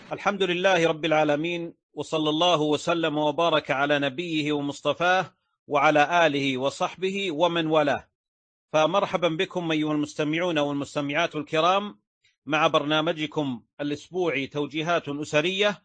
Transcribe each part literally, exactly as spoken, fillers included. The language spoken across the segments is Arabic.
الحمد لله رب العالمين، وصلى الله وسلم وبارك على نبيه ومصطفاه وعلى آله وصحبه ومن والاه. فمرحبا بكم أيها المستمعون والمستمعات الكرام مع برنامجكم الأسبوعي توجيهات أسرية،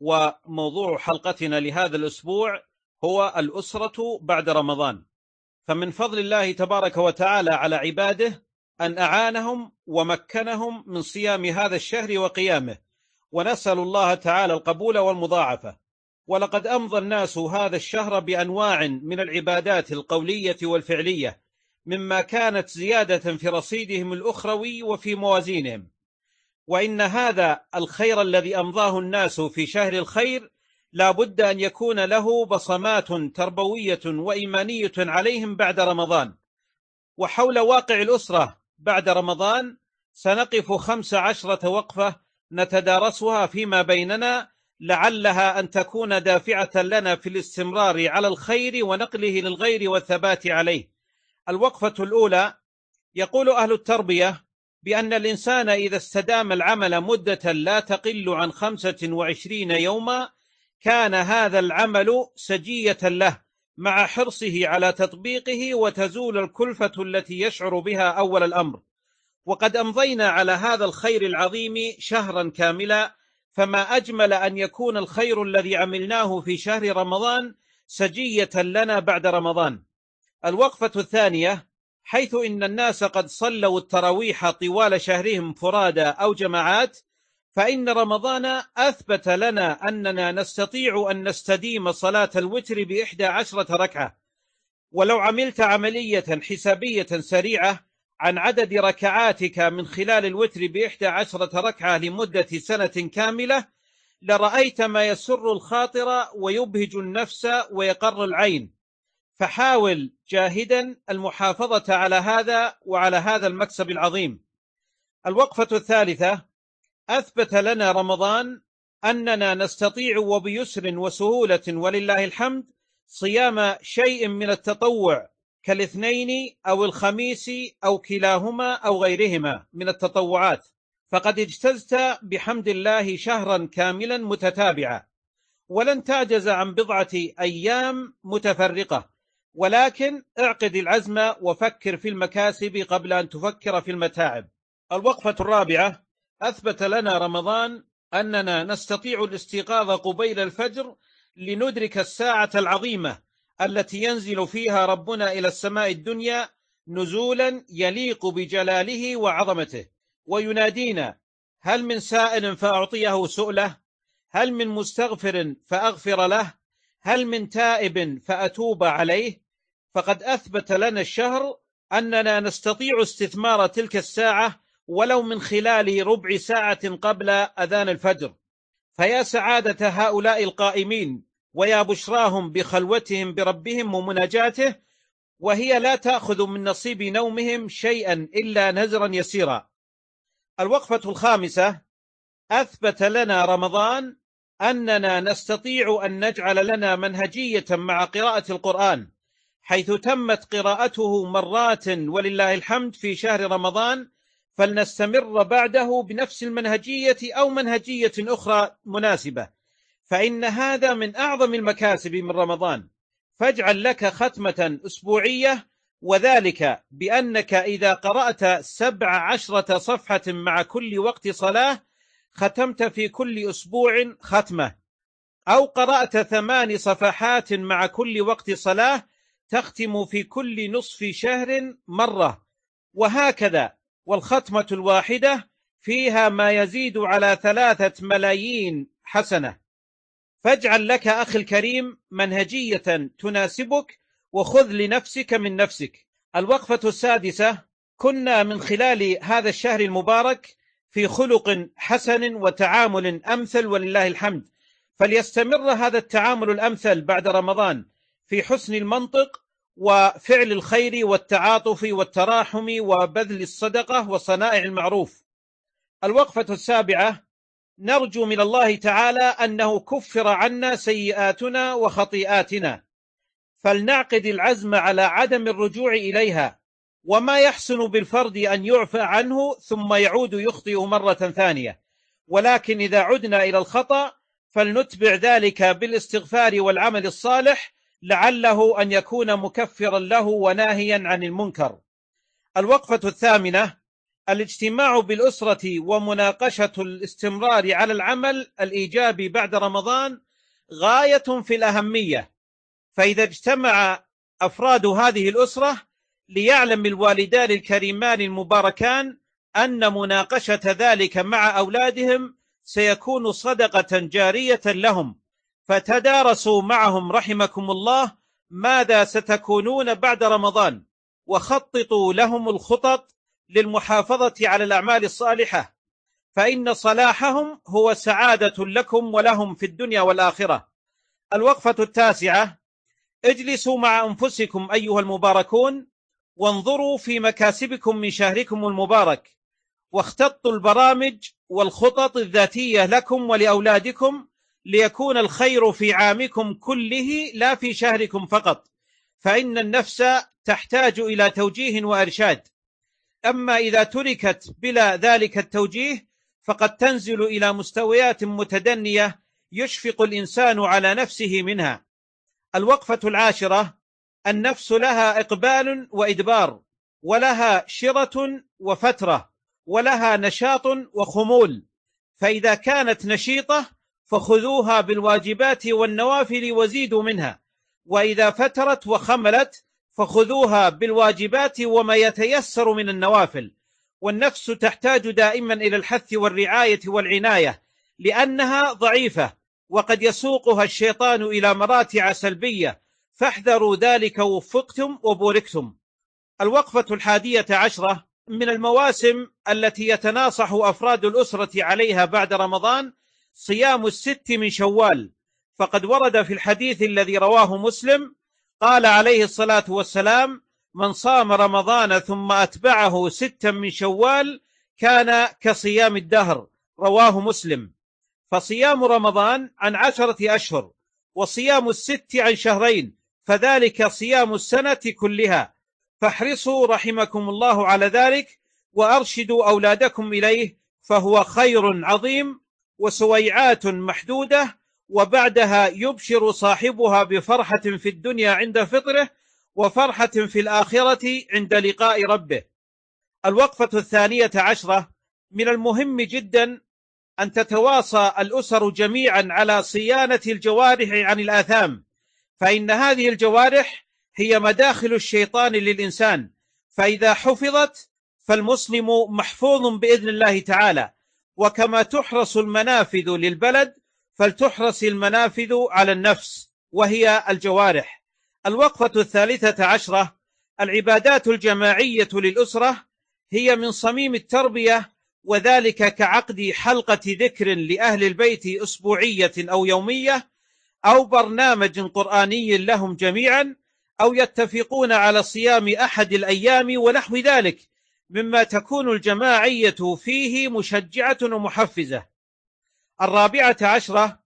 وموضوع حلقتنا لهذا الأسبوع هو الأسرة بعد رمضان. فمن فضل الله تبارك وتعالى على عباده أن أعانهم ومكنهم من صيام هذا الشهر وقيامه، ونسأل الله تعالى القبول والمضاعفة. ولقد أمضى الناس هذا الشهر بأنواع من العبادات القولية والفعلية، مما كانت زيادة في رصيدهم الأخروي وفي موازينهم. وإن هذا الخير الذي أمضاه الناس في شهر الخير لا بد أن يكون له بصمات تربوية وإيمانية عليهم بعد رمضان. وحول واقع الأسرة بعد رمضان سنقف خمس عشرة وقفة نتدارسها فيما بيننا، لعلها أن تكون دافعة لنا في الاستمرار على الخير ونقله للغير والثبات عليه. الوقفة الأولى: يقول أهل التربية بأن الإنسان إذا استدام العمل مدة لا تقل عن خمسة وعشرين يوما كان هذا العمل سجية له مع حرصه على تطبيقه، وتزول الكلفة التي يشعر بها أول الأمر. وقد أمضينا على هذا الخير العظيم شهرا كاملا، فما أجمل أن يكون الخير الذي عملناه في شهر رمضان سجية لنا بعد رمضان. الوقفة الثانية: حيث إن الناس قد صلوا التراويح طوال شهرهم فرادى أو جماعات، فإن رمضان أثبت لنا أننا نستطيع أن نستديم صلاة الوتر بإحدى عشرة ركعة. ولو عملت عملية حسابية سريعة عن عدد ركعاتك من خلال الوتر بإحدى عشرة ركعة لمدة سنة كاملة لرأيت ما يسر الخاطر ويبهج النفس ويقر العين. فحاول جاهدا المحافظة على هذا وعلى هذا المكسب العظيم. الوقفة الثالثة: أثبت لنا رمضان أننا نستطيع وبيسر وسهولة ولله الحمد صيام شيء من التطوع كالاثنين أو الخميس أو كلاهما أو غيرهما من التطوعات، فقد اجتزت بحمد الله شهرا كاملا متتابعا، ولن تعجز عن بضعة أيام متفرقة. ولكن اعقد العزم وفكر في المكاسب قبل أن تفكر في المتاعب. الوقفة الرابعة: أثبت لنا رمضان أننا نستطيع الاستيقاظ قبيل الفجر لندرك الساعة العظيمة التي ينزل فيها ربنا إلى السماء الدنيا نزولا يليق بجلاله وعظمته، وينادينا: هل من سائل فأعطيه سؤله؟ هل من مستغفر فأغفر له؟ هل من تائب فأتوب عليه؟ فقد أثبت لنا الشهر أننا نستطيع استثمار تلك الساعة ولو من خلال ربع ساعة قبل أذان الفجر. فيا سعادة هؤلاء القائمين، ويا بشراهم بخلوتهم بربهم ومناجاته، وهي لا تأخذ من نصيب نومهم شيئا إلا نزرا يسيرا. الوقفة الخامسة: أثبت لنا رمضان أننا نستطيع أن نجعل لنا منهجية مع قراءة القرآن، حيث تمت قراءته مرات ولله الحمد في شهر رمضان، فلنستمر بعده بنفس المنهجية أو منهجية أخرى مناسبة، فإن هذا من أعظم المكاسب من رمضان. فاجعل لك ختمة أسبوعية، وذلك بأنك إذا قرأت سبع عشرة صفحة مع كل وقت صلاة ختمت في كل أسبوع ختمة، أو قرأت ثمان صفحات مع كل وقت صلاة تختم في كل نصف شهر مرة، وهكذا. والختمة الواحدة فيها ما يزيد على ثلاثة ملايين حسنة. فاجعل لك أخي الكريم منهجية تناسبك، وخذ لنفسك من نفسك. الوقفة السادسة: كنا من خلال هذا الشهر المبارك في خلق حسن وتعامل أمثل ولله الحمد، فليستمر هذا التعامل الأمثل بعد رمضان في حسن المنطق وفعل الخير والتعاطف والتراحم وبذل الصدقة وصنائع المعروف. الوقفة السابعة: نرجو من الله تعالى أنه كفر عنا سيئاتنا وخطيئاتنا، فلنعقد العزم على عدم الرجوع إليها، وما يحسن بالفرد أن يعفى عنه ثم يعود يخطئ مرة ثانية. ولكن إذا عدنا إلى الخطأ فلنتبع ذلك بالاستغفار والعمل الصالح لعله أن يكون مكفرا له وناهيا عن المنكر. الوقفة الثامنة: الاجتماع بالأسرة ومناقشة الاستمرار على العمل الإيجابي بعد رمضان غاية في الأهمية، فإذا اجتمع أفراد هذه الأسرة ليعلم الوالدان الكريمان المباركان أن مناقشة ذلك مع أولادهم سيكون صدقة جارية لهم، فتدارسوا معهم رحمكم الله ماذا ستكونون بعد رمضان، وخططوا لهم الخطط للمحافظة على الأعمال الصالحة، فإن صلاحهم هو سعادة لكم ولهم في الدنيا والآخرة. الوقفة التاسعة: اجلسوا مع أنفسكم أيها المباركون وانظروا في مكاسبكم من شهركم المبارك، واختطوا البرامج والخطط الذاتية لكم ولأولادكم ليكون الخير في عامكم كله لا في شهركم فقط، فإن النفس تحتاج إلى توجيه وإرشاد. أما إذا تركت بلا ذلك التوجيه فقد تنزل إلى مستويات متدنية يشفق الإنسان على نفسه منها. الوقفة العاشرة: النفس لها إقبال وإدبار، ولها شرة وفترة، ولها نشاط وخمول، فإذا كانت نشيطة فخذوها بالواجبات والنوافل وزيدوا منها، وإذا فترت وخملت فخذوها بالواجبات وما يتيسر من النوافل. والنفس تحتاج دائما إلى الحث والرعاية والعناية لأنها ضعيفة، وقد يسوقها الشيطان إلى مراتع سلبية، فاحذروا ذلك وفقتم وبوركتم. الوقفة الحادية عشرة: من المواسم التي يتناصح أفراد الأسرة عليها بعد رمضان صيام الست من شوال، فقد ورد في الحديث الذي رواه مسلم قال عليه الصلاة والسلام: من صام رمضان ثم أتبعه ستا من شوال كان كصيام الدهر، رواه مسلم. فصيام رمضان عن عشرة أشهر، وصيام الست عن شهرين، فذلك صيام السنة كلها، فاحرصوا رحمكم الله على ذلك وأرشدوا أولادكم إليه، فهو خير عظيم وسويعات محدودة، وبعدها يبشر صاحبها بفرحة في الدنيا عند فطره وفرحة في الآخرة عند لقاء ربه. الوقفة الثانية عشرة: من المهم جدا أن تتواصى الأسر جميعا على صيانة الجوارح عن الآثام، فإن هذه الجوارح هي مداخل الشيطان للإنسان، فإذا حفظت فالمسلم محفوظ بإذن الله تعالى، وكما تحرس المنافذ للبلد فلتحرس المنافذ على النفس وهي الجوارح. الوقفة الثالثة عشرة: العبادات الجماعية للأسرة هي من صميم التربية، وذلك كعقد حلقة ذكر لأهل البيت أسبوعية أو يومية، أو برنامج قرآني لهم جميعا، أو يتفقون على صيام أحد الأيام ونحو ذلك، مما تكون الجماعية فيه مشجعة ومحفزة. الرابعة عشرة: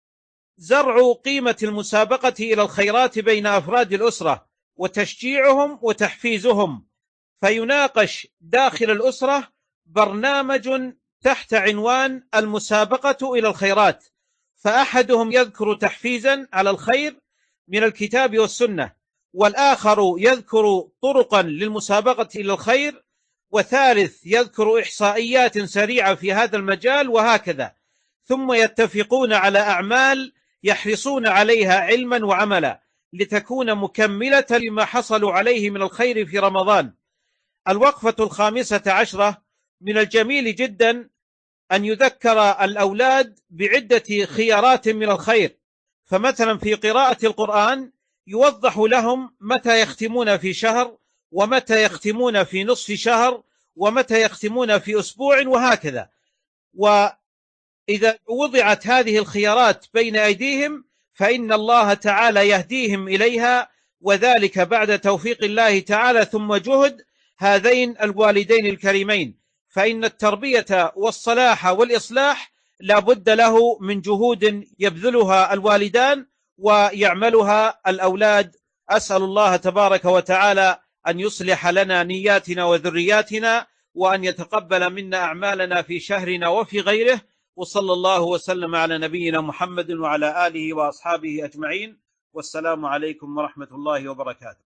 زرع قيمة المسابقة إلى الخيرات بين أفراد الأسرة وتشجيعهم وتحفيزهم، فيناقش داخل الأسرة برنامج تحت عنوان المسابقة إلى الخيرات، فأحدهم يذكر تحفيزا على الخير من الكتاب والسنة، والآخر يذكر طرقا للمسابقة إلى الخير، وثالث يذكر إحصائيات سريعة في هذا المجال، وهكذا، ثم يتفقون على أعمال يحرصون عليها علما وعملا لتكون مكملة لما حصلوا عليه من الخير في رمضان. الوقفة الخامسة عشرة: من الجميل جدا أن يذكر الأولاد بعدة خيارات من الخير، فمثلا في قراءة القرآن يوضح لهم متى يختمون في شهر، ومتى يختمون في نصف شهر، ومتى يختمون في أسبوع، وهكذا. وإذا وضعت هذه الخيارات بين أيديهم فإن الله تعالى يهديهم إليها، وذلك بعد توفيق الله تعالى ثم جهد هذين الوالدين الكريمين، فإن التربية والصلاح والإصلاح لا بد له من جهود يبذلها الوالدان ويعملها الأولاد. أسأل الله تبارك وتعالى أن يصلح لنا نياتنا وذرياتنا، وأن يتقبل منا أعمالنا في شهرنا وفي غيره. وصلى الله وسلم على نبينا محمد وعلى آله وأصحابه أجمعين، والسلام عليكم ورحمة الله وبركاته.